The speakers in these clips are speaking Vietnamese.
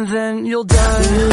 and then you'll die.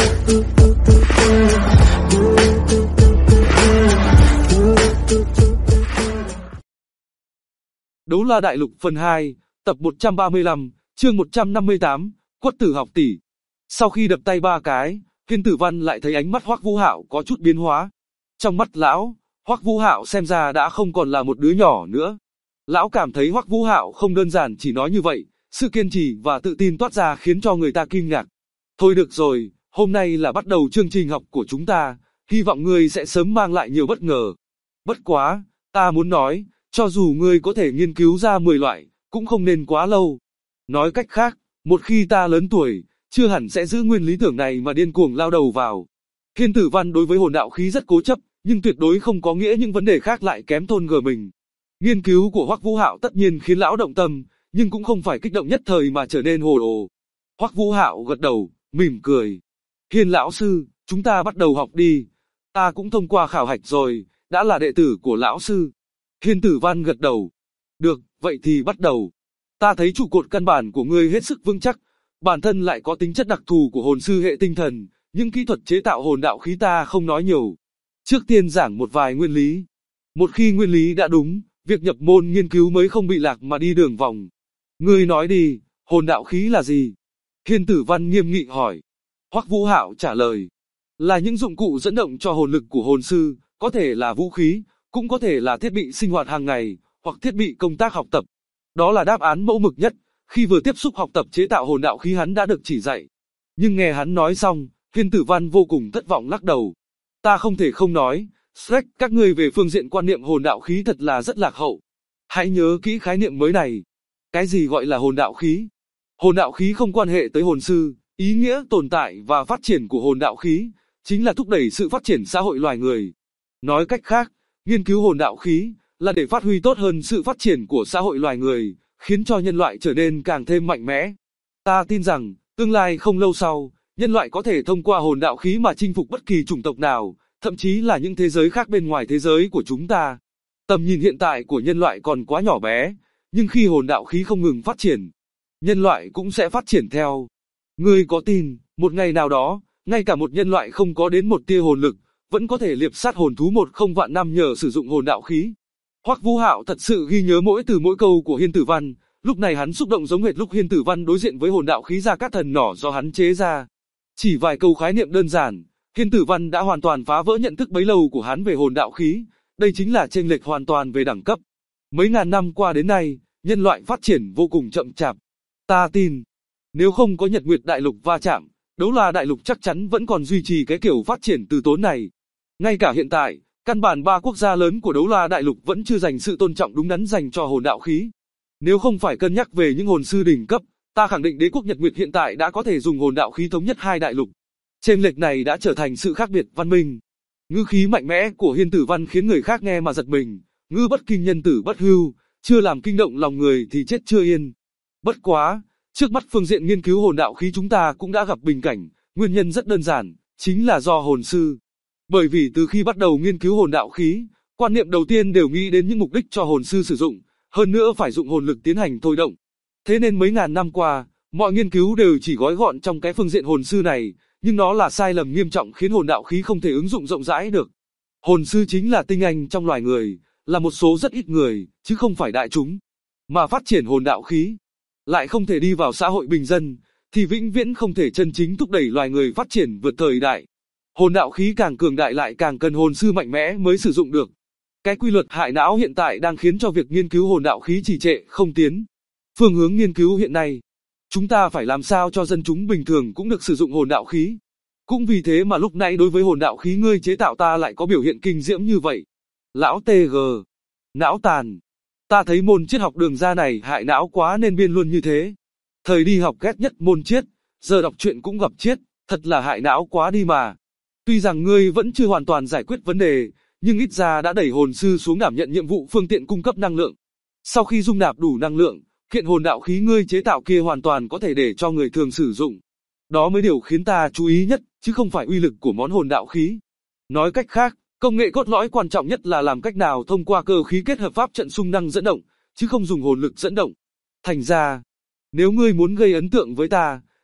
Đấu La Đại Lục phần 2, tập 135, chương 158, Quất Tử học tỷ. Sau khi đập tay 3 cái, Thiên Tử Văn lại thấy ánh mắt Hoắc Vũ Hạo có chút biến hóa. Trong mắt lão, Hoắc Vũ Hạo xem ra đã không còn là một đứa nhỏ nữa. Lão cảm thấy Hoắc Vũ Hạo không đơn giản chỉ nói như vậy, sự kiên trì và tự tin toát ra khiến cho người ta kinh ngạc. Thôi được rồi, hôm nay là bắt đầu chương trình học của chúng ta, hy vọng ngươi sẽ sớm mang lại nhiều bất ngờ. Bất quá, ta muốn nói, cho dù ngươi có thể nghiên cứu ra 10 loại, cũng không nên quá lâu. Nói cách khác, một khi ta lớn tuổi, chưa hẳn sẽ giữ nguyên lý tưởng này mà điên cuồng lao đầu vào. Thiên Tử Văn đối với hồn đạo khí rất cố chấp, nhưng tuyệt đối không có nghĩa những vấn đề khác lại kém thôn gờ mình. Nghiên cứu của Hoắc Vũ Hạo tất nhiên khiến lão động tâm, nhưng cũng không phải kích động nhất thời mà trở nên hồ đồ. Hoắc Vũ Hạo gật đầu, mỉm cười. Hiên lão sư, chúng ta bắt đầu học đi. Ta cũng thông qua khảo hạch rồi, đã là đệ tử của lão sư. Thiên Tử Văn gật đầu. Được, vậy thì bắt đầu. Ta thấy trụ cột căn bản của ngươi hết sức vững chắc, bản thân lại có tính chất đặc thù của hồn sư hệ tinh thần, nhưng kỹ thuật chế tạo hồn đạo khí ta không nói nhiều. Trước tiên giảng một vài nguyên lý. Một khi nguyên lý đã đúng, việc nhập môn nghiên cứu mới không bị lạc mà đi đường vòng. Ngươi nói đi, hồn đạo khí là gì? Thiên Tử Văn nghiêm nghị hỏi. Hoắc Vũ Hạo trả lời. Là những dụng cụ dẫn động cho hồn lực của hồn sư, có thể là vũ khí, cũng có thể là thiết bị sinh hoạt hàng ngày, hoặc thiết bị công tác học tập. Đó là đáp án mẫu mực nhất, khi vừa tiếp xúc học tập chế tạo hồn đạo khí hắn đã được chỉ dạy. Nhưng nghe hắn nói xong, Thiên Tử Văn vô cùng thất vọng lắc đầu. Ta không thể không nói, Shrek, các ngươi về phương diện quan niệm hồn đạo khí thật là rất lạc hậu. Hãy nhớ kỹ khái niệm mới này. Cái gì gọi là hồn đạo khí? Hồn đạo khí không quan hệ tới hồn sư, ý nghĩa tồn tại và phát triển của hồn đạo khí, chính là thúc đẩy sự phát triển xã hội loài người. Nói cách khác, nghiên cứu hồn đạo khí, là để phát huy tốt hơn sự phát triển của xã hội loài người, khiến cho nhân loại trở nên càng thêm mạnh mẽ. Ta tin rằng, tương lai không lâu sau, nhân loại có thể thông qua hồn đạo khí mà chinh phục bất kỳ chủng tộc nào, thậm chí là những thế giới khác bên ngoài thế giới của chúng ta. Tầm nhìn hiện tại của nhân loại còn quá nhỏ bé, nhưng khi hồn đạo khí không ngừng phát triển, nhân loại cũng sẽ phát triển theo. Ngươi có tin, một ngày nào đó, ngay cả một nhân loại không có đến một tia hồn lực, vẫn có thể liệp sát hồn thú 10 vạn năm nhờ sử dụng hồn đạo khí? Hoắc Vũ Hạo thật sự ghi nhớ mỗi từ mỗi câu của Hiên Tử Văn, lúc này hắn xúc động giống hệt lúc Hiên Tử Văn đối diện với hồn đạo khí Gia Cát Thần nỏ do hắn chế ra. Chỉ vài câu khái niệm đơn giản, Hiên Tử Văn đã hoàn toàn phá vỡ nhận thức bấy lâu của hắn về hồn đạo khí, đây chính là chênh lệch hoàn toàn về đẳng cấp. Mấy ngàn năm qua đến nay, nhân loại phát triển vô cùng chậm chạp. Ta tin, nếu không có Nhật Nguyệt Đại Lục va chạm, Đấu La Đại Lục chắc chắn vẫn còn duy trì cái kiểu phát triển từ tốn này. Ngay cả hiện tại, căn bản 3 quốc gia lớn của Đấu La Đại Lục vẫn chưa dành sự tôn trọng đúng đắn dành cho hồn đạo khí. Nếu không phải cân nhắc về những hồn sư đỉnh cấp, ta khẳng định đế quốc Nhật Nguyệt hiện tại đã có thể dùng hồn đạo khí thống nhất 2 đại lục. Chênh lệch này đã trở thành sự khác biệt văn minh. Ngữ khí mạnh mẽ của Hiên Tử Văn khiến người khác nghe mà giật mình. Ngữ bất kinh nhân tử bất hưu, chưa làm kinh động lòng người thì chết chưa yên. Bất quá, trước mắt phương diện nghiên cứu hồn đạo khí chúng ta cũng đã gặp bình cảnh, nguyên nhân rất đơn giản, chính là do hồn sư. Bởi vì từ khi bắt đầu nghiên cứu hồn đạo khí, quan niệm đầu tiên đều nghĩ đến những mục đích cho hồn sư sử dụng, hơn nữa phải dụng hồn lực tiến hành thôi động. Thế nên mấy ngàn năm qua, mọi nghiên cứu đều chỉ gói gọn trong cái phương diện hồn sư này, nhưng nó là sai lầm nghiêm trọng khiến hồn đạo khí không thể ứng dụng rộng rãi được. Hồn sư chính là tinh anh trong loài người, là một số rất ít người, chứ không phải đại chúng. Mà phát triển hồn đạo khí, lại không thể đi vào xã hội bình dân, thì vĩnh viễn không thể chân chính thúc đẩy loài người phát triển vượt thời đại. Hồn đạo khí càng cường đại lại càng cần hồn sư mạnh mẽ mới sử dụng được. Cái quy luật hại não hiện tại đang khiến cho việc nghiên cứu hồn đạo khí trì trệ không tiến. Phương hướng nghiên cứu hiện nay, chúng ta phải làm sao cho dân chúng bình thường cũng được sử dụng hồn đạo khí. Cũng vì thế mà lúc nãy đối với hồn đạo khí ngươi chế tạo ta lại có biểu hiện kinh diễm như vậy. Lão TG, não tàn. Ta thấy môn triết học đường ra này hại não quá nên biên luôn như thế. Thời đi học ghét nhất môn triết, giờ đọc truyện cũng gặp triết, thật là hại não quá đi mà. Tuy rằng ngươi vẫn chưa hoàn toàn giải quyết vấn đề, nhưng ít ra đã đẩy hồn sư xuống đảm nhận nhiệm vụ phương tiện cung cấp năng lượng. Sau khi dung nạp đủ năng lượng, kiện hồn đạo khí ngươi chế tạo kia hoàn toàn có thể để cho người thường sử dụng. Đó mới điều khiến ta chú ý nhất, chứ không phải uy lực của món hồn đạo khí. Nói cách khác, công nghệ cốt lõi quan trọng nhất là làm cách nào thông qua cơ khí kết hợp pháp trận xung năng dẫn động, chứ không dùng hồn lực dẫn động. Thành ra, nếu ngươi muốn gây ấn tượng với ta,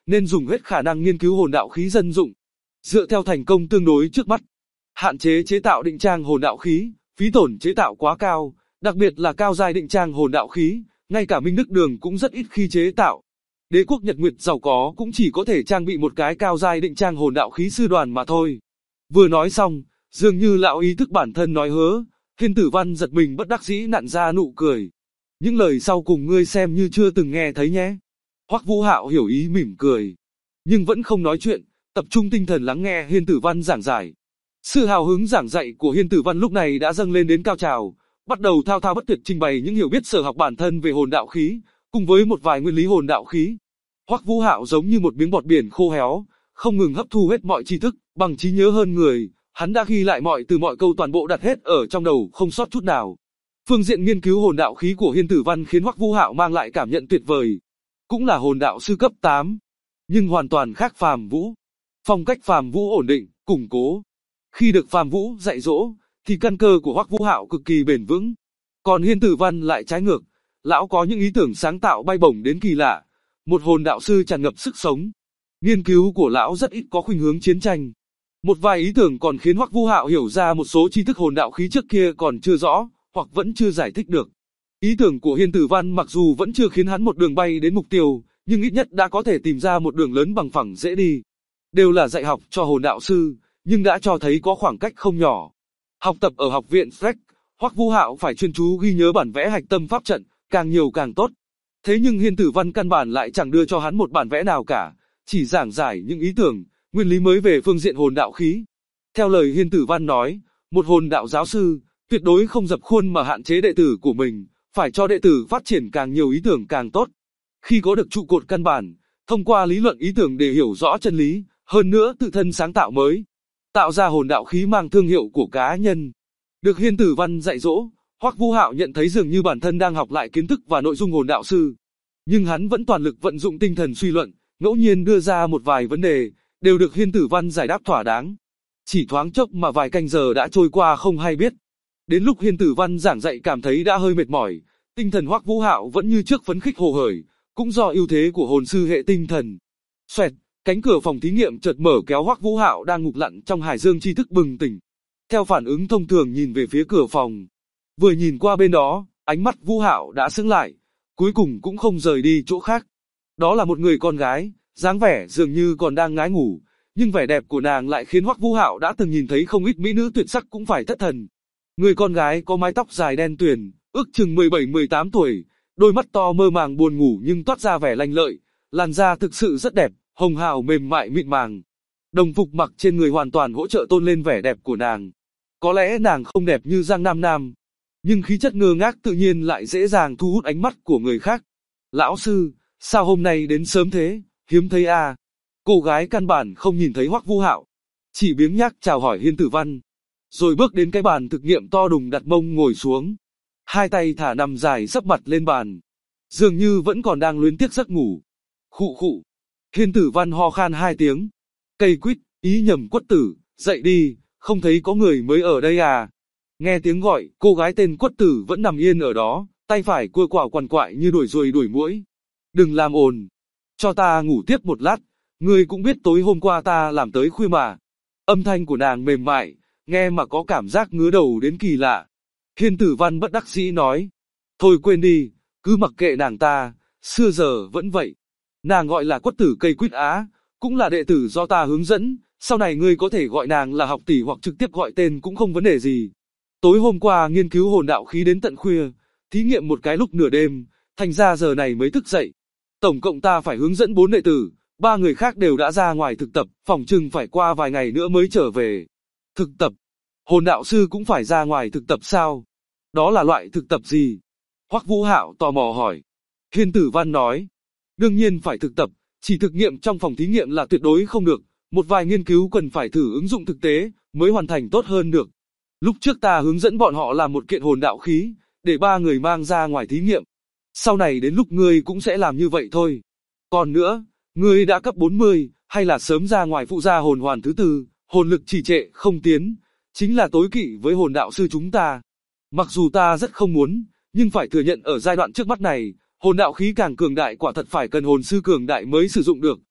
nên dùng hết khả năng nghiên cứu hồn đạo khí dân dụng. Dựa theo thành công tương đối trước mắt, hạn chế chế tạo định trang hồn đạo khí, phí tổn chế tạo quá cao, đặc biệt là cao giai định trang hồn đạo khí, ngay cả Minh Đức Đường cũng rất ít khi chế tạo. Đế quốc Nhật Nguyệt giàu có cũng chỉ có thể trang bị một cái cao giai định trang hồn đạo khí sư đoàn mà thôi. Vừa nói xong, dường như lão ý thức bản thân nói hớ, Hiên Tử Văn giật mình bất đắc dĩ nặn ra nụ cười. Những lời sau cùng ngươi xem như chưa từng nghe thấy nhé. Hoắc Vũ Hạo hiểu ý mỉm cười, nhưng vẫn không nói chuyện, tập trung tinh thần lắng nghe Hiên Tử Văn giảng giải. Sự hào hứng giảng dạy của Hiên Tử Văn lúc này đã dâng lên đến cao trào, bắt đầu thao thao bất tuyệt trình bày những hiểu biết sở học bản thân về hồn đạo khí, cùng với một vài nguyên lý hồn đạo khí. Hoắc Vũ Hạo giống như một miếng bọt biển khô héo, không ngừng hấp thu hết mọi tri thức, bằng trí nhớ hơn người, hắn đã ghi lại mọi từ mọi câu toàn bộ đặt hết ở trong đầu, không sót chút nào. Phương diện nghiên cứu hồn đạo khí của Hiên Tử Văn khiến Hoắc Vũ Hạo mang lại cảm nhận tuyệt vời. Cũng là hồn đạo sư cấp 8, nhưng hoàn toàn khác Phàm Vũ. Phong cách Phàm Vũ ổn định, củng cố. Khi được Phàm Vũ dạy dỗ, thì căn cơ của Hoắc Vũ Hạo cực kỳ bền vững. Còn Hiên Tử Văn lại trái ngược, lão có những ý tưởng sáng tạo bay bổng đến kỳ lạ, một hồn đạo sư tràn ngập sức sống. Nghiên cứu của lão rất ít có khuynh hướng chiến tranh. Một vài ý tưởng còn khiến Hoắc Vũ Hạo hiểu ra một số tri thức hồn đạo khí trước kia còn chưa rõ, hoặc vẫn chưa giải thích được. Ý tưởng của Hiên Tử Văn mặc dù vẫn chưa khiến hắn một đường bay đến mục tiêu, nhưng ít nhất đã có thể tìm ra một đường lớn bằng phẳng dễ đi. Đều là dạy học cho hồn đạo sư, nhưng đã cho thấy có khoảng cách không nhỏ. Học tập ở học viện Freck, Hoắc Vũ Hạo phải chuyên chú ghi nhớ bản vẽ hạch tâm pháp trận, càng nhiều càng tốt. Thế nhưng Hiên Tử Văn căn bản lại chẳng đưa cho hắn một bản vẽ nào cả, chỉ giảng giải những ý tưởng, nguyên lý mới về phương diện hồn đạo khí. Theo lời Hiên Tử Văn nói, một hồn đạo giáo sư, tuyệt đối không dập khuôn mà hạn chế đệ tử của mình, phải cho đệ tử phát triển càng nhiều ý tưởng càng tốt. Khi có được trụ cột căn bản, thông qua lý luận ý tưởng để hiểu rõ chân lý, hơn nữa tự thân sáng tạo mới, tạo ra hồn đạo khí mang thương hiệu của cá nhân. Được Hiên Tử Văn dạy dỗ, Hoắc Vũ Hạo nhận thấy dường như bản thân đang học lại kiến thức và nội dung hồn đạo sư. Nhưng hắn vẫn toàn lực vận dụng tinh thần suy luận, ngẫu nhiên đưa ra một vài vấn đề, đều được Hiên Tử Văn giải đáp thỏa đáng. Chỉ thoáng chốc mà vài canh giờ đã trôi qua không hay biết. Đến lúc Hiên Tử Văn giảng dạy cảm thấy đã hơi mệt mỏi, tinh thần Hoắc Vũ Hạo vẫn như trước phấn khích hồ hởi, cũng do ưu thế của hồn sư hệ tinh thần. Xoẹt, cánh cửa phòng thí nghiệm chợt mở kéo Hoắc Vũ Hạo đang ngục lặn trong hải dương tri thức bừng tỉnh. Theo phản ứng thông thường nhìn về phía cửa phòng, vừa nhìn qua bên đó, ánh mắt Vũ Hạo đã sững lại, cuối cùng cũng không rời đi chỗ khác. Đó là một người con gái, dáng vẻ dường như còn đang ngái ngủ, nhưng vẻ đẹp của nàng lại khiến Hoắc Vũ Hạo đã từng nhìn thấy không ít mỹ nữ tuyệt sắc cũng phải thất thần. Người con gái có mái tóc dài đen tuyền, ước chừng 17-18 tuổi, đôi mắt to mơ màng buồn ngủ nhưng toát ra vẻ lanh lợi, làn da thực sự rất đẹp, hồng hào mềm mại mịn màng. Đồng phục mặc trên người hoàn toàn hỗ trợ tôn lên vẻ đẹp của nàng. Có lẽ nàng không đẹp như Giang Nam Nam, nhưng khí chất ngơ ngác tự nhiên lại dễ dàng thu hút ánh mắt của người khác. Lão sư, sao hôm nay đến sớm thế, hiếm thấy à? Cô gái căn bản không nhìn thấy Hoắc Vũ Hạo, chỉ biếng nhác chào hỏi Hiên Tử Văn, rồi bước đến cái bàn thực nghiệm to đùng đặt mông ngồi xuống. Hai tay thả nằm dài sấp mặt lên bàn, dường như vẫn còn đang luyến tiếc giấc ngủ. Khụ khụ. Hiên Tử Văn ho khan hai tiếng. Cây quýt, ý nhầm Quất Tử, dậy đi, không thấy có người mới ở đây à? Nghe tiếng gọi, cô gái tên Quất Tử vẫn nằm yên ở đó, tay phải cua quào quằn quại như đuổi ruồi đuổi muỗi. Đừng làm ồn, cho ta ngủ tiếp một lát, ngươi cũng biết tối hôm qua ta làm tới khuya mà. Âm thanh của nàng mềm mại, nghe mà có cảm giác ngứa đầu đến kỳ lạ. Hiên Tử Văn bất đắc dĩ nói, thôi quên đi, cứ mặc kệ nàng ta, xưa giờ vẫn vậy. Nàng gọi là Quất Tử cây quýt á, cũng là đệ tử do ta hướng dẫn, sau này ngươi có thể gọi nàng là học tỷ hoặc trực tiếp gọi tên cũng không vấn đề gì. Tối hôm qua nghiên cứu hồn đạo khí đến tận khuya, thí nghiệm một cái lúc nửa đêm, thành ra giờ này mới thức dậy. Tổng cộng ta phải hướng dẫn 4 đệ tử, 3 người khác đều đã ra ngoài thực tập, phỏng chừng phải qua vài ngày nữa mới trở về. Thực tập? Hồn đạo sư cũng phải ra ngoài thực tập sao? Đó là loại thực tập gì? Hoắc Vũ Hạo tò mò hỏi. Hiên Tử Văn nói, đương nhiên phải thực tập, chỉ thực nghiệm trong phòng thí nghiệm là tuyệt đối không được, một vài nghiên cứu cần phải thử ứng dụng thực tế, mới hoàn thành tốt hơn được. Lúc trước ta hướng dẫn bọn họ làm một kiện hồn đạo khí, để 3 người mang ra ngoài thí nghiệm. Sau này đến lúc ngươi cũng sẽ làm như vậy thôi. Còn nữa, ngươi đã cấp 40, hay là sớm ra ngoài phụ gia hồn hoàn thứ 4, hồn lực trì trệ không tiến, chính là tối kỵ với hồn đạo sư chúng ta. Mặc dù ta rất không muốn, nhưng phải thừa nhận ở giai đoạn trước mắt này, hồn đạo khí càng cường đại quả thật phải cần hồn sư cường đại mới sử dụng được.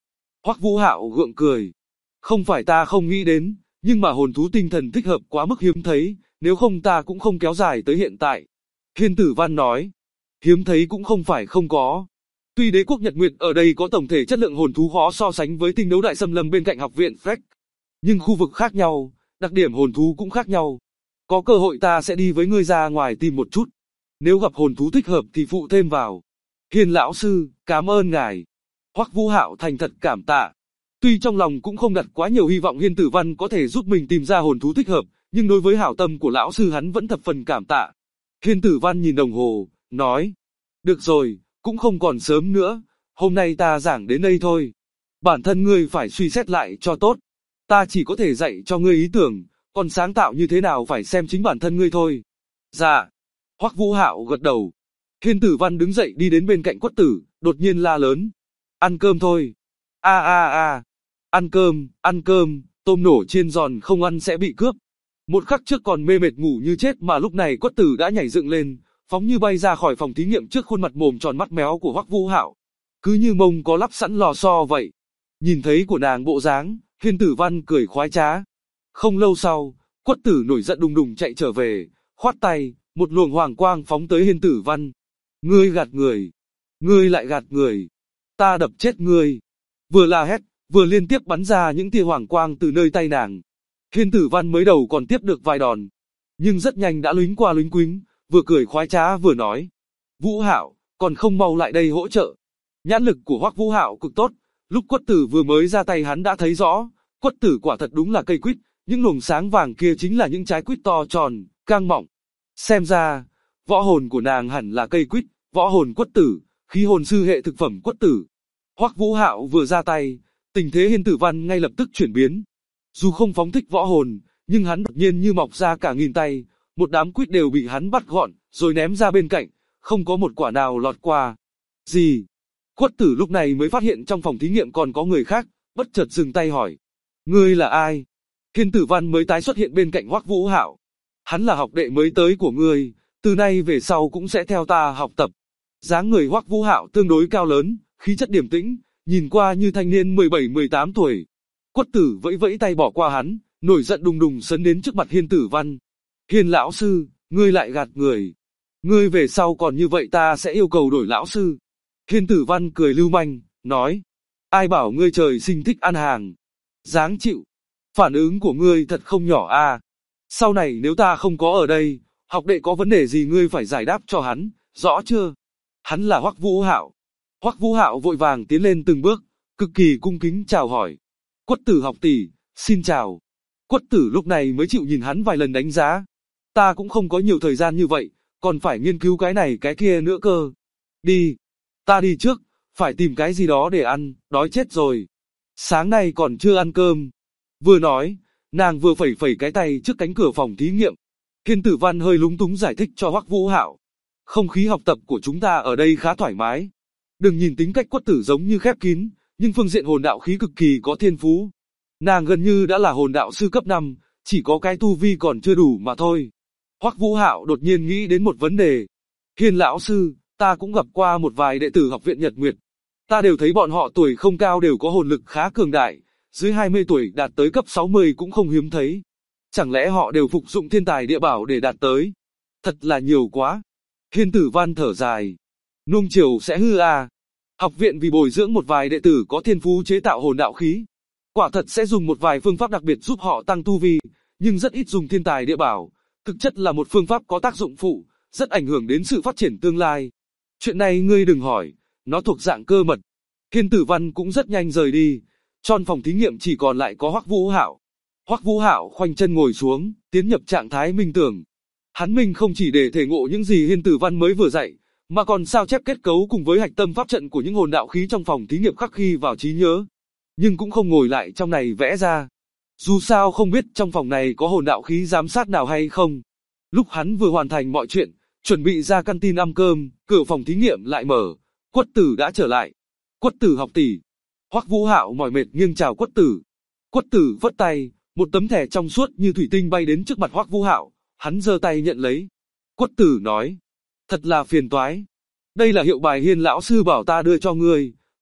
Hoắc Vũ Hạo gượng cười. Không phải ta không nghĩ đến, nhưng mà hồn thú tinh thần thích hợp quá mức hiếm thấy, nếu không ta cũng không kéo dài tới hiện tại. Hiên Tử Văn nói. Hiếm thấy cũng không phải không có. Tuy đế quốc Nhật Nguyệt ở đây có tổng thể chất lượng hồn thú khó so sánh với tinh đấu đại xâm lâm bên cạnh học viện Freck, nhưng khu vực khác nhau, đặc điểm hồn thú cũng khác nhau. Có cơ hội ta sẽ đi với ngươi ra ngoài tìm một chút. Nếu gặp hồn thú thích hợp thì phụ thêm vào. Hiên lão sư, cảm ơn ngài. Hoắc Vũ Hạo thành thật cảm tạ. Tuy trong lòng cũng không đặt quá nhiều hy vọng Hiên Tử Văn có thể giúp mình tìm ra hồn thú thích hợp, nhưng đối với hảo tâm của lão sư hắn vẫn thập phần cảm tạ. Hiên Tử Văn nhìn đồng hồ, nói. Được rồi, cũng không còn sớm nữa, hôm nay ta giảng đến đây thôi. Bản thân ngươi phải suy xét lại cho tốt. Ta chỉ có thể dạy cho ngươi ý tưởng, còn sáng tạo như thế nào phải xem chính bản thân ngươi thôi. Dạ. Hoắc Vũ Hạo gật đầu. Hiên Tử Văn đứng dậy đi đến bên cạnh Quất Tử, đột nhiên la lớn. Ăn cơm thôi. Ăn cơm, tôm nổ chiên giòn không ăn sẽ bị cướp. Một khắc trước còn mê mệt ngủ như chết mà lúc này Quất Tử đã nhảy dựng lên, phóng như bay ra khỏi phòng thí nghiệm trước khuôn mặt mồm tròn mắt méo của Hoắc Vũ Hạo. Cứ như mông có lắp sẵn lò xo vậy. Nhìn thấy của nàng bộ dáng, Hiên Tử Văn cười khoái trá. Không lâu sau, Quất Tử nổi giận đùng đùng chạy trở về, khoát tay, một luồng hoàng quang phóng tới Hiên Tử Văn. Ngươi gạt người. Ngươi lại gạt người. Ta đập chết ngươi. Vừa la hét, vừa liên tiếp bắn ra những tia hoàng quang từ nơi tay nàng. Hiên Tử Văn mới đầu còn tiếp được vài đòn, nhưng rất nhanh đã lúnh qua lúnh quính, vừa cười khoái trá vừa nói. Vũ Hạo, còn không mau lại đây hỗ trợ. Nhãn lực của Hoắc Vũ Hạo cực tốt, lúc Quất Tử vừa mới ra tay hắn đã thấy rõ, Quất Tử quả thật đúng là cây quýt, những luồng sáng vàng kia chính là những trái quýt to tròn, căng mọng. Xem ra, võ hồn của nàng hẳn là cây quýt, võ hồn Quất Tử, khí hồn sư hệ thực phẩm Quất Tử. Hoắc Vũ Hạo vừa ra tay, tình thế Hiên Tử Văn ngay lập tức chuyển biến. Dù không phóng thích võ hồn, nhưng hắn đột nhiên như mọc ra cả nghìn tay, một đám quýt đều bị hắn bắt gọn, rồi ném ra bên cạnh, không có một quả nào lọt qua. Gì? Quất Tử lúc này mới phát hiện trong phòng thí nghiệm còn có người khác, bất chợt dừng tay hỏi. Ngươi là ai? Hiên Tử Văn mới tái xuất hiện bên cạnh Hoắc Vũ Hạo. Hắn là học đệ mới tới của ngươi, từ nay về sau cũng sẽ theo ta học tập. Dáng người Hoắc Vũ Hạo tương đối cao lớn, khí chất điềm tĩnh, nhìn qua như thanh niên 17-18 tuổi. Quất Tử vẫy vẫy tay bỏ qua hắn, nổi giận đùng đùng sấn đến trước mặt Hiên Tử Văn. Hiên lão sư, ngươi lại gạt người. Ngươi về sau còn như vậy ta sẽ yêu cầu đổi lão sư. Hiên Tử Văn cười lưu manh, nói. Ai bảo ngươi trời sinh thích ăn hàng. Dáng chịu. Phản ứng của ngươi thật không nhỏ à. Sau này nếu ta không có ở đây, học đệ có vấn đề gì ngươi phải giải đáp cho hắn, rõ chưa? Hắn là Hoắc Vũ Hạo. Hoắc Vũ Hạo vội vàng tiến lên từng bước, cực kỳ cung kính chào hỏi. Quất Tử học tỷ, xin chào. Quất Tử lúc này mới chịu nhìn hắn vài lần đánh giá. Ta cũng không có nhiều thời gian như vậy, còn phải nghiên cứu cái này cái kia nữa cơ. Đi, ta đi trước, phải tìm cái gì đó để ăn, đói chết rồi. Sáng nay còn chưa ăn cơm. Vừa nói, nàng vừa phẩy phẩy cái tay trước cánh cửa phòng thí nghiệm. Hiên Tử Văn hơi lúng túng giải thích cho Hoắc Vũ Hạo. Không khí học tập của chúng ta ở đây khá thoải mái. Đừng nhìn tính cách Quất Tử giống như khép kín, nhưng phương diện hồn đạo khí cực kỳ có thiên phú. Nàng gần như đã là hồn đạo sư cấp 5, chỉ có cái tu vi còn chưa đủ mà thôi. Hoắc Vũ Hạo đột nhiên nghĩ đến một vấn đề. Hiên lão sư, ta cũng gặp qua một vài đệ tử học viện Nhật Nguyệt. Ta đều thấy bọn họ tuổi không cao đều có hồn lực khá cường đại, dưới 20 tuổi đạt tới cấp 60 cũng không hiếm thấy. Chẳng lẽ họ đều phục dụng thiên tài địa bảo để đạt tới? Thật là nhiều quá. Hiên Tử Văn thở dài. Nuông chiều sẽ hư à. Học viện vì bồi dưỡng một vài đệ tử có thiên phú chế tạo hồn đạo khí. Quả thật sẽ dùng một vài phương pháp đặc biệt giúp họ tăng tu vi, nhưng rất ít dùng thiên tài địa bảo. Thực chất là một phương pháp có tác dụng phụ, rất ảnh hưởng đến sự phát triển tương lai. Chuyện này ngươi đừng hỏi, nó thuộc dạng cơ mật. Hiên Tử Văn cũng rất nhanh rời đi. Trong phòng thí nghiệm chỉ còn lại có Hoắc Vũ Hạo. Hoắc Vũ Hạo khoanh chân ngồi xuống, tiến nhập trạng thái minh tưởng. Hắn minh không chỉ để thể ngộ những gì Hiên Tử Văn mới vừa dạy, mà còn sao chép kết cấu cùng với hạch tâm pháp trận của những hồn đạo khí trong phòng thí nghiệm khắc ghi vào trí nhớ. Nhưng cũng không ngồi lại trong này vẽ ra. Dù sao không biết trong phòng này có hồn đạo khí giám sát nào hay không. Lúc hắn vừa hoàn thành mọi chuyện, chuẩn bị ra canteen ăn cơm, cửa phòng thí nghiệm lại mở. Quất Tử đã trở lại. Quất Tử học tỷ. Hoắc Vũ Hạo mỏi mệt nghiêng chào Quất Tử. Quất Tử vất tay, một tấm thẻ trong suốt như thủy tinh bay đến trước mặt Hoắc Vũ Hạo, hắn giơ tay nhận lấy. Quất Tử nói, thật là phiền toái. Đây là hiệu bài Hiên lão sư bảo ta đưa cho ngươi,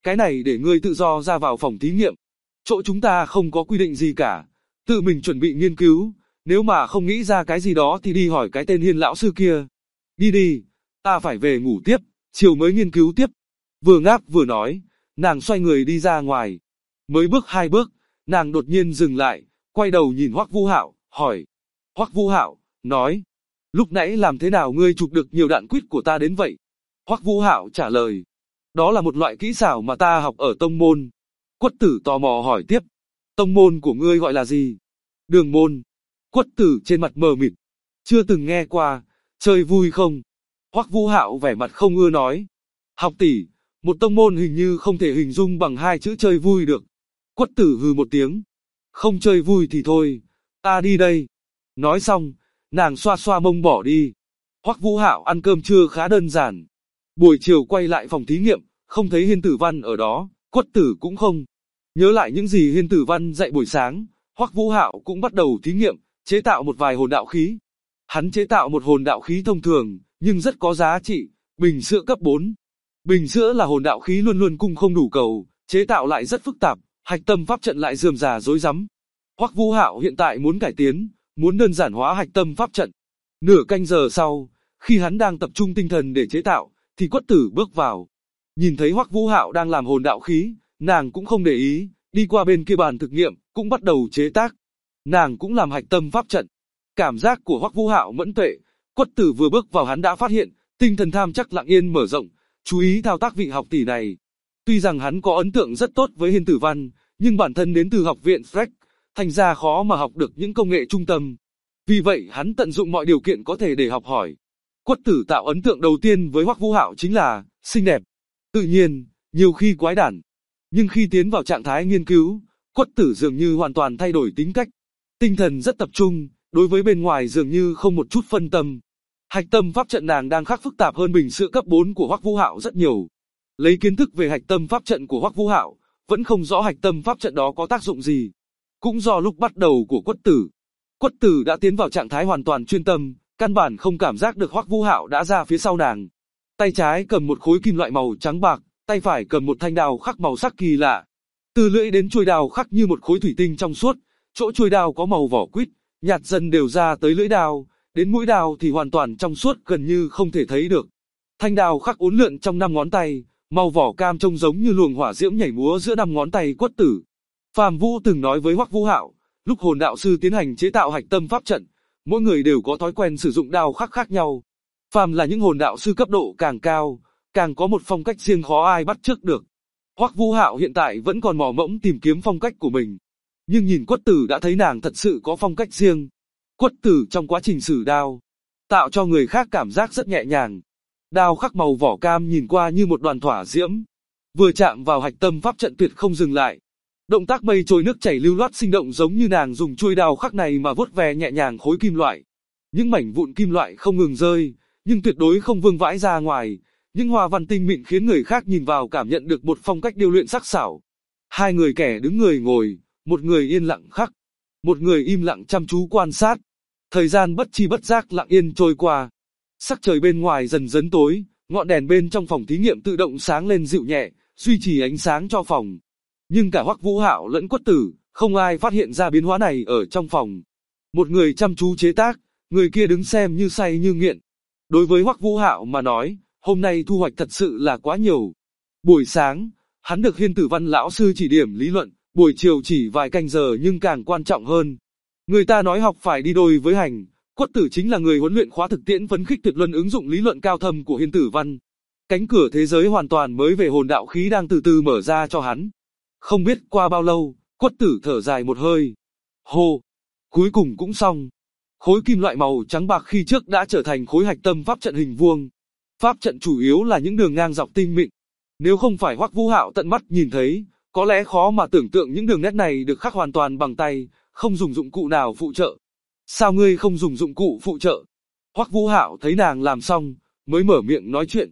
cái này để ngươi tự do ra vào phòng thí nghiệm. Chỗ chúng ta không có quy định gì cả, tự mình chuẩn bị nghiên cứu, nếu mà không nghĩ ra cái gì đó thì đi hỏi cái tên Hiên lão sư kia. Đi đi, ta phải về ngủ tiếp, chiều mới nghiên cứu tiếp. Vừa ngáp vừa nói, nàng xoay người đi ra ngoài. Mới bước 2 bước, nàng đột nhiên dừng lại, quay đầu nhìn Hoắc Vũ Hạo, hỏi. Hoắc Vũ Hạo nói, lúc nãy làm thế nào ngươi chụp được nhiều đạn quýt của ta đến vậy? Hoắc Vũ Hạo trả lời, đó là một loại kỹ xảo mà ta học ở tông môn. Quất Tử tò mò hỏi tiếp, tông môn của ngươi gọi là gì? Đường môn. Quất Tử trên mặt mờ mịt, chưa từng nghe qua, chơi vui không? Hoắc Vũ Hạo vẻ mặt không ưa nói, học tỷ, một tông môn hình như không thể hình dung bằng 2 chữ chơi vui được. Quất Tử hừ một tiếng, không chơi vui thì thôi, ta đi đây. Nói xong, nàng xoa xoa mông bỏ đi. Hoắc Vũ Hạo ăn cơm trưa khá đơn giản. Buổi chiều quay lại phòng thí nghiệm, không thấy Hiên Tử Văn ở đó, Quất Tử cũng không. Nhớ lại những gì Hiên Tử Văn dạy buổi sáng, Hoắc Vũ Hạo cũng bắt đầu thí nghiệm, chế tạo một vài hồn đạo khí. Hắn chế tạo một hồn đạo khí thông thường, nhưng rất có giá trị, bình sữa cấp 4. Bình sữa là hồn đạo khí luôn luôn cung không đủ cầu, chế tạo lại rất phức tạp, hạch tâm pháp trận lại rườm rà rối rắm. Hoắc Vũ Hạo hiện tại muốn cải tiến, muốn đơn giản hóa hạch tâm pháp trận. Nửa canh giờ sau, khi hắn đang tập trung tinh thần để chế tạo, thì Quất Tử bước vào. Nhìn thấy Hoắc Vũ Hạo đang làm hồn đạo khí, nàng cũng không để ý, đi qua bên kia bàn thực nghiệm, cũng bắt đầu chế tác. Nàng cũng làm hạch tâm pháp trận. Cảm giác của Hoắc Vũ Hạo mẫn tuệ, Quất Tử vừa bước vào hắn đã phát hiện, tinh thần tham chắc lặng yên mở rộng, chú ý thao tác vị học tỷ này. Tuy rằng hắn có ấn tượng rất tốt với Hiên Tử Văn, nhưng bản thân đến từ học viện Freck, thành ra khó mà học được những công nghệ trung tâm. Vì vậy hắn tận dụng mọi điều kiện có thể để học hỏi. Quất Tử tạo ấn tượng đầu tiên với Hoắc Vũ Hạo chính là xinh đẹp, tự nhiên, nhiều khi quái đản. Nhưng khi tiến vào trạng thái nghiên cứu, Quất Tử dường như hoàn toàn thay đổi tính cách. Tinh thần rất tập trung, đối với bên ngoài dường như không một chút phân tâm. Hạch tâm pháp trận nàng đang khắc phức tạp hơn bình sữa cấp 4 của Hoắc Vũ Hạo rất nhiều. Lấy kiến thức về hạch tâm pháp trận của Hoắc Vũ Hạo, vẫn không rõ hạch tâm pháp trận đó có tác dụng gì. Cũng do lúc bắt đầu của Quất Tử đã tiến vào trạng thái hoàn toàn chuyên tâm, căn bản không cảm giác được Hoắc Vũ Hạo đã ra phía sau nàng. Tay trái cầm một khối kim loại màu trắng bạc, tay phải cầm một thanh đao khắc màu sắc kỳ lạ. Từ lưỡi đến chuôi đao khắc như một khối thủy tinh trong suốt, chỗ chuôi đao có màu vỏ quýt, nhạt dần đều ra tới lưỡi đao, đến mũi đao thì hoàn toàn trong suốt gần như không thể thấy được. Thanh đao khắc uốn lượn trong 5 ngón tay, màu vỏ cam trông giống như luồng hỏa diễm nhảy múa giữa 5 ngón tay Quất Tử. Phàm Vũ từng nói với Hoắc Vũ Hạo, lúc hồn đạo sư tiến hành chế tạo hạch tâm pháp trận, mỗi người đều có thói quen sử dụng đao khắc khác nhau. Phàm là những hồn đạo sư cấp độ càng cao, càng có một phong cách riêng khó ai bắt chước được. Hoắc Vũ Hạo hiện tại vẫn còn mò mẫm tìm kiếm phong cách của mình, nhưng nhìn Quất Tử đã thấy nàng thật sự có phong cách riêng. Quất Tử trong quá trình sử đao, tạo cho người khác cảm giác rất nhẹ nhàng. Đao khắc màu vỏ cam nhìn qua như một đoàn hỏa diễm, vừa chạm vào hạch tâm pháp trận tuyệt không dừng lại. Động tác mây trôi nước chảy lưu loát sinh động giống như nàng dùng chuôi đao khắc này mà vuốt ve nhẹ nhàng khối kim loại. Những mảnh vụn kim loại không ngừng rơi, nhưng tuyệt đối không vương vãi ra ngoài. Những hoa văn tinh mịn khiến người khác nhìn vào cảm nhận được một phong cách điêu luyện sắc sảo. Hai người kẻ đứng người ngồi, một người yên lặng khắc, một người im lặng chăm chú quan sát. Thời gian bất chi bất giác lặng yên trôi qua. Sắc trời bên ngoài dần dần tối, ngọn đèn bên trong phòng thí nghiệm tự động sáng lên dịu nhẹ, duy trì ánh sáng cho phòng. Nhưng cả Hoắc Vũ Hạo lẫn Quất Tử, không ai phát hiện ra biến hóa này ở trong phòng. Một người chăm chú chế tác, người kia đứng xem như say như nghiện. Đối với Hoắc Vũ Hạo mà nói, hôm nay thu hoạch thật sự là quá nhiều. Buổi sáng, hắn được Hiên Tử Văn lão sư chỉ điểm lý luận, buổi chiều chỉ vài canh giờ nhưng càng quan trọng hơn. Người ta nói học phải đi đôi với hành, Quất Tử chính là người huấn luyện khóa thực tiễn phấn khích tuyệt luân ứng dụng lý luận cao thâm của Hiên Tử Văn. Cánh cửa thế giới hoàn toàn mới về hồn đạo khí đang từ từ mở ra cho hắn. Không biết qua bao lâu, Quất Tử thở dài một hơi. Hô, cuối cùng cũng xong. Khối kim loại màu trắng bạc khi trước đã trở thành khối hạch tâm pháp trận hình vuông. Pháp trận chủ yếu là những đường ngang dọc tinh mịn. Nếu không phải Hoắc Vũ Hạo tận mắt nhìn thấy, có lẽ khó mà tưởng tượng những đường nét này được khắc hoàn toàn bằng tay, không dùng dụng cụ nào phụ trợ. Sao ngươi không dùng dụng cụ phụ trợ? Hoắc Vũ Hạo thấy nàng làm xong, mới mở miệng nói chuyện.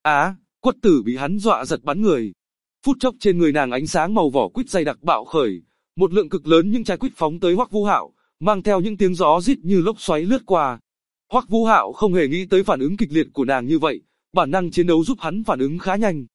Quất Tử bị hắn dọa giật bắn người. Phút chốc trên người nàng ánh sáng màu vỏ quýt dày đặc bạo khởi, một lượng cực lớn những trái quýt phóng tới Hoắc Vũ Hạo, mang theo những tiếng gió rít như lốc xoáy lướt qua. Hoắc Vũ Hạo không hề nghĩ tới phản ứng kịch liệt của nàng như vậy, bản năng chiến đấu giúp hắn phản ứng khá nhanh.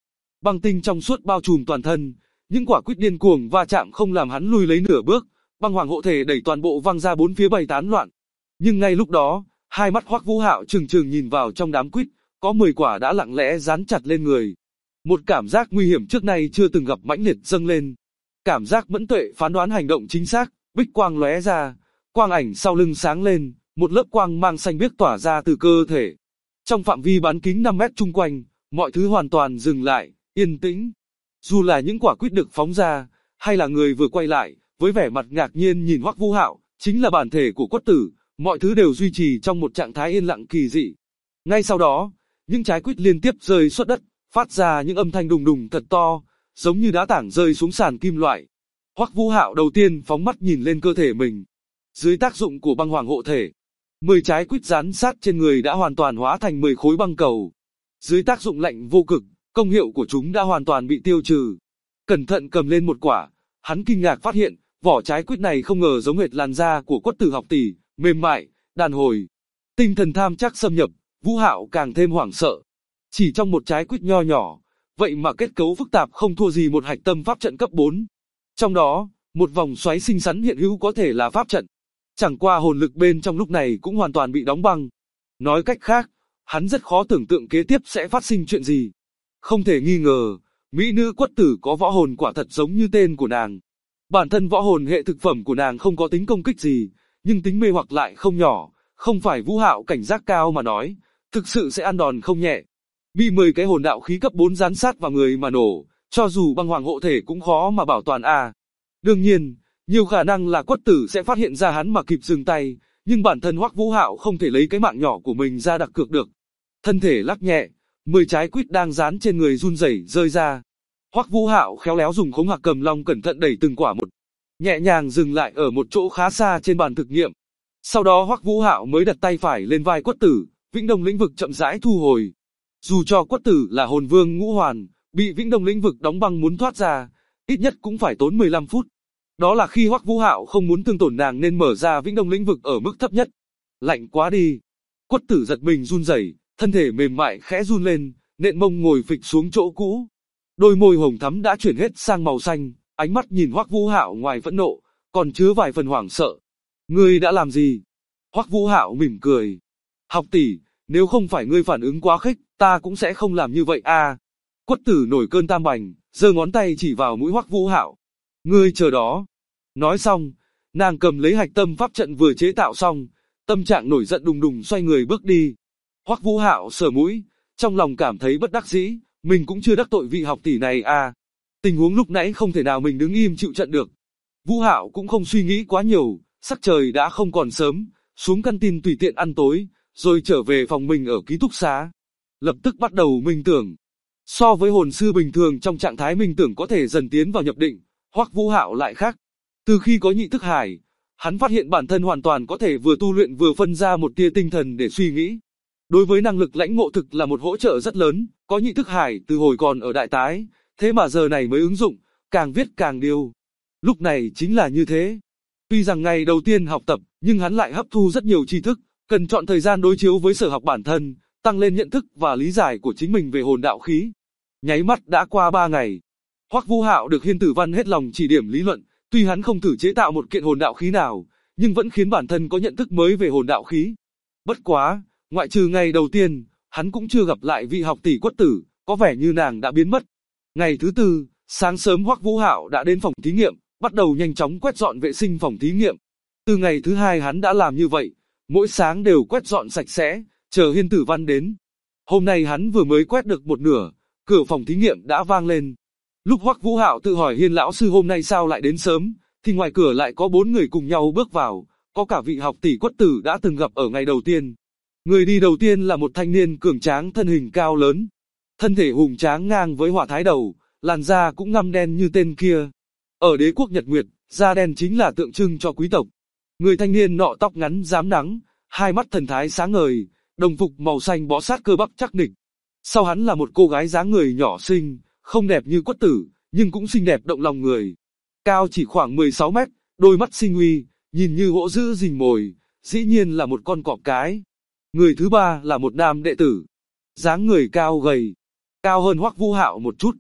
băng tinh trong suốt bao trùm toàn thân, những quả quýt điên cuồng va chạm không làm hắn lùi lấy nửa bước, băng hoàng hộ thể đẩy toàn bộ văng ra bốn phía bay tán loạn. Nhưng ngay lúc đó, hai mắt Hoắc Vũ Hạo trừng trừng nhìn vào trong đám quýt, có 10 quả đã lặng lẽ dán chặt lên người. Một cảm giác nguy hiểm trước nay chưa từng gặp mãnh liệt dâng lên. Cảm giác mẫn tuệ phán đoán hành động chính xác, bích quang lóe ra, quang ảnh sau lưng sáng lên, một lớp quang mang xanh biếc tỏa ra từ cơ thể. Trong phạm vi bán kính 5 mét chung quanh, mọi thứ hoàn toàn dừng lại, yên tĩnh. Dù là những quả quýt được phóng ra, hay là người vừa quay lại, với vẻ mặt ngạc nhiên nhìn Hoắc Vũ Hạo, chính là bản thể của Quất Tử, mọi thứ đều duy trì trong một trạng thái yên lặng kỳ dị. Ngay sau đó, những trái quýt liên tiếp rơi xuất đất, phát ra những âm thanh đùng đùng thật to, giống như đá tảng rơi xuống sàn kim loại. Hoắc Vũ Hạo đầu tiên phóng mắt nhìn lên cơ thể mình. Dưới tác dụng của băng hoàng hộ thể, 10 trái quýt dán sát trên người đã hoàn toàn hóa thành 10 khối băng cầu. Dưới tác dụng lạnh vô cực, công hiệu của chúng đã hoàn toàn bị tiêu trừ. Cẩn thận cầm lên một quả, hắn kinh ngạc phát hiện, vỏ trái quýt này không ngờ giống hệt làn da của Quất Tử học tỷ, mềm mại, đàn hồi. Tinh thần tham chắc xâm nhập, Vũ Hạo càng thêm hoảng sợ. Chỉ trong một trái quýt nho nhỏ, vậy mà kết cấu phức tạp không thua gì một hạch tâm pháp trận cấp 4. Trong đó, một vòng xoáy xinh xắn hiện hữu có thể là pháp trận. Chẳng qua hồn lực bên trong lúc này cũng hoàn toàn bị đóng băng. Nói cách khác, hắn rất khó tưởng tượng kế tiếp sẽ phát sinh chuyện gì. Không thể nghi ngờ, mỹ nữ Quất Tử có võ hồn quả thật giống như tên của nàng. Bản thân võ hồn hệ thực phẩm của nàng không có tính công kích gì, nhưng tính mê hoặc lại không nhỏ, không phải Vũ Hạo cảnh giác cao mà nói, thực sự sẽ ăn đòn không nhẹ. Bị 10 cái hồn đạo khí cấp 4 dán sát vào người mà nổ, cho dù băng hoàng hộ thể cũng khó mà bảo toàn a. Đương nhiên, nhiều khả năng là Quất Tử sẽ phát hiện ra hắn mà kịp dừng tay, nhưng bản thân Hoắc Vũ Hạo không thể lấy cái mạng nhỏ của mình ra đặt cược được. Thân thể lắc nhẹ, 10 trái quýt đang dán trên người run rẩy rơi ra. Hoắc Vũ Hạo khéo léo dùng khống hạc cầm long cẩn thận đẩy từng quả một, nhẹ nhàng dừng lại ở một chỗ khá xa trên bàn thực nghiệm. Sau đó Hoắc Vũ Hạo mới đặt tay phải lên vai Quất Tử, Vĩnh Đông lĩnh vực chậm rãi thu hồi. Dù cho Quất Tử là hồn vương ngũ hoàn, bị Vĩnh Đông lĩnh vực đóng băng muốn thoát ra, ít nhất cũng phải tốn 15 phút. Đó là khi Hoắc Vũ Hạo không muốn thương tổn nàng nên mở ra Vĩnh Đông lĩnh vực ở mức thấp nhất. Lạnh quá đi. Quất Tử giật mình run rẩy, thân thể mềm mại khẽ run lên, nện mông ngồi phịch xuống chỗ cũ. Đôi môi hồng thắm đã chuyển hết sang màu xanh, ánh mắt nhìn Hoắc Vũ Hạo ngoài phẫn nộ, còn chứa vài phần hoảng sợ. Ngươi đã làm gì? Hoắc Vũ Hạo mỉm cười. Học tỷ, nếu không phải ngươi phản ứng quá khích, ta cũng sẽ không làm như vậy a. Quất Tử nổi cơn tam bành, giơ ngón tay chỉ vào mũi Hoắc Vũ Hạo. Ngươi chờ đó. Nói xong, nàng cầm lấy hạch tâm pháp trận vừa chế tạo xong, tâm trạng nổi giận đùng đùng xoay người bước đi. Hoắc Vũ Hạo sờ mũi, trong lòng cảm thấy bất đắc dĩ, mình cũng chưa đắc tội vị học tỷ này à. Tình huống lúc nãy không thể nào mình đứng im chịu trận được. Vũ Hạo cũng không suy nghĩ quá nhiều, sắc trời đã không còn sớm, xuống căn tin tùy tiện ăn tối, rồi trở về phòng mình ở ký túc xá. Lập tức bắt đầu minh tưởng. So với hồn sư bình thường trong trạng thái minh tưởng có thể dần tiến vào nhập định, Hoắc Vũ Hạo lại khác. Từ khi có nhị thức hải, hắn phát hiện bản thân hoàn toàn có thể vừa tu luyện vừa phân ra một tia tinh thần để suy nghĩ. Đối với năng lực lãnh ngộ thực là một hỗ trợ rất lớn, có nhị thức hải từ hồi còn ở đại tái, thế mà giờ này mới ứng dụng, càng viết càng điều. Lúc này chính là như thế. Tuy rằng ngày đầu tiên học tập, nhưng hắn lại hấp thu rất nhiều tri thức, cần chọn thời gian đối chiếu với sở học bản thân, tăng lên nhận thức và lý giải của chính mình về hồn đạo khí. Nháy mắt đã qua 3 ngày. Hoắc Vũ Hạo được Hiên Tử Văn hết lòng chỉ điểm lý luận, tuy hắn không thử chế tạo một kiện hồn đạo khí nào, nhưng vẫn khiến bản thân có nhận thức mới về hồn đạo khí. Bất quá, ngoại trừ ngày đầu tiên, hắn cũng chưa gặp lại vị học tỷ Quất Tử, có vẻ như nàng đã biến mất. Ngày thứ tư, sáng sớm Hoắc Vũ Hạo đã đến phòng thí nghiệm, bắt đầu nhanh chóng quét dọn vệ sinh phòng thí nghiệm. Từ ngày thứ hai hắn đã làm như vậy, mỗi sáng đều quét dọn sạch sẽ, chờ Hiên Tử Văn đến. Hôm nay hắn vừa mới quét được một nửa, cửa phòng thí nghiệm đã vang lên. Lúc Hoắc Vũ Hạo tự hỏi Hiên lão sư hôm nay sao lại đến sớm, thì ngoài cửa lại có 4 người cùng nhau bước vào, có cả vị học tỷ Quất Tử đã từng gặp ở ngày đầu tiên. Người đi đầu tiên là một thanh niên cường tráng thân hình cao lớn, thân thể hùng tráng ngang với Hỏa Thái Đầu, làn da cũng ngăm đen như tên kia. Ở đế quốc Nhật Nguyệt, da đen chính là tượng trưng cho quý tộc. Người thanh niên nọ tóc ngắn rám nắng, hai mắt thần thái sáng ngời, đồng phục màu xanh bó sát cơ bắp chắc nịch. Sau hắn là một cô gái dáng người nhỏ xinh, không đẹp như Quất Tử, nhưng cũng xinh đẹp động lòng người. Cao chỉ khoảng 16 mét, đôi mắt xinh uy, nhìn như hổ dữ rình mồi, dĩ nhiên là một con cọp cái. Người thứ ba là một nam đệ tử, dáng người cao gầy, cao hơn Hoắc Vũ Hạo một chút,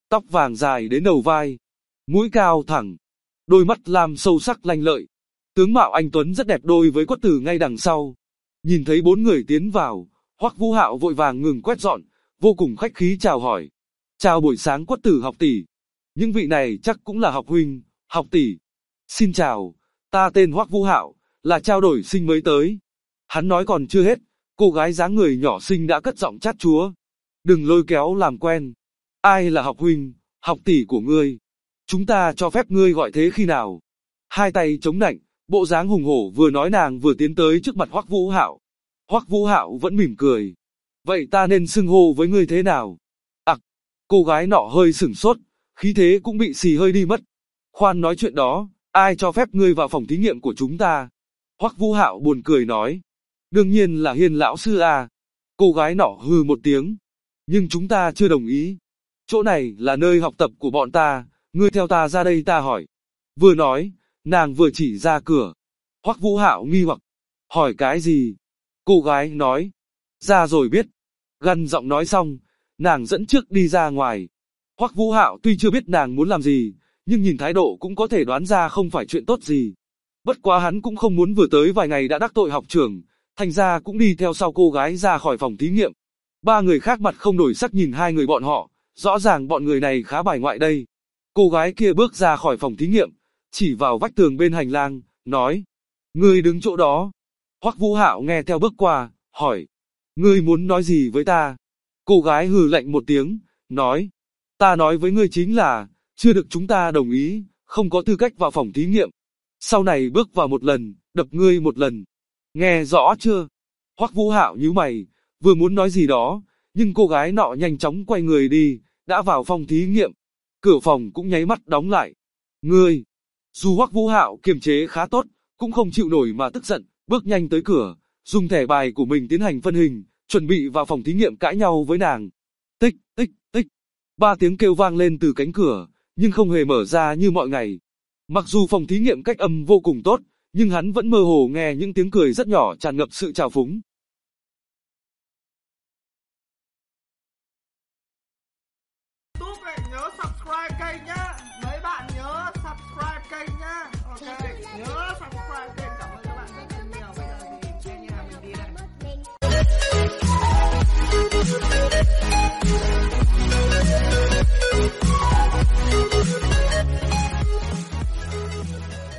tóc vàng dài đến đầu vai, mũi cao thẳng, đôi mắt lam sâu sắc lanh lợi. Tướng mạo anh tuấn rất đẹp đôi với Quất Tử ngay đằng sau. Nhìn thấy 4 người tiến vào, Hoắc Vũ Hạo vội vàng ngừng quét dọn, vô cùng khách khí chào hỏi. Chào buổi sáng Quất Tử học tỷ. Những vị này chắc cũng là học huynh, học tỷ. Xin chào, ta tên Hoắc Vũ Hạo, là trao đổi sinh mới tới. Hắn nói còn chưa hết, cô gái dáng người nhỏ xinh đã cất giọng chát chúa. Đừng lôi kéo làm quen. Ai là học huynh, học tỷ của ngươi? Chúng ta cho phép ngươi gọi thế khi nào? Hai tay chống nạnh, bộ dáng hùng hổ vừa nói nàng vừa tiến tới trước mặt Hoắc Vũ Hạo. Hoắc Vũ Hạo vẫn mỉm cười. Vậy ta nên xưng hô với ngươi thế nào? Cô gái nọ hơi sửng sốt, khí thế cũng bị xì hơi đi mất. Khoan nói chuyện đó, ai cho phép ngươi vào phòng thí nghiệm của chúng ta? Hoắc Vũ Hạo buồn cười nói. Đương nhiên là Hiên lão sư à. Cô gái nọ hừ một tiếng. Nhưng chúng ta chưa đồng ý. Chỗ này là nơi học tập của bọn ta, ngươi theo ta ra đây ta hỏi. Vừa nói, nàng vừa chỉ ra cửa. Hoắc Vũ Hạo nghi hoặc. Hỏi cái gì? Cô gái nói. Ra rồi biết. Gằn giọng nói xong, nàng dẫn trước đi ra ngoài. Hoắc Vũ Hạo tuy chưa biết nàng muốn làm gì, nhưng nhìn thái độ cũng có thể đoán ra không phải chuyện tốt gì. Bất quá hắn cũng không muốn vừa tới vài ngày đã đắc tội học trưởng, thành ra cũng đi theo sau cô gái ra khỏi phòng thí nghiệm. Ba người khác mặt không đổi sắc nhìn hai người bọn họ, rõ ràng bọn người này khá bài ngoại đây. Cô gái kia bước ra khỏi phòng thí nghiệm, chỉ vào vách tường bên hành lang, nói. Ngươi đứng chỗ đó. Hoắc Vũ Hạo nghe theo bước qua, hỏi. Ngươi muốn nói gì với ta? Cô gái hừ lạnh một tiếng, nói. Ta nói với ngươi chính là, chưa được chúng ta đồng ý, không có tư cách vào phòng thí nghiệm. Sau này bước vào một lần, đập ngươi một lần. Nghe rõ chưa? Hoắc Vũ Hạo nhíu mày, vừa muốn nói gì đó, nhưng cô gái nọ nhanh chóng quay người đi, đã vào phòng thí nghiệm. Cửa phòng cũng nháy mắt đóng lại. Ngươi! Dù Hoắc Vũ Hạo kiềm chế khá tốt, cũng không chịu nổi mà tức giận, bước nhanh tới cửa, dùng thẻ bài của mình tiến hành phân hình, chuẩn bị vào phòng thí nghiệm cãi nhau với nàng. Tích, tích, tích. 3 tiếng kêu vang lên từ cánh cửa, nhưng không hề mở ra như mọi ngày. Mặc dù phòng thí nghiệm cách âm vô cùng tốt, nhưng hắn vẫn mơ hồ nghe những tiếng cười rất nhỏ tràn ngập sự trào phúng.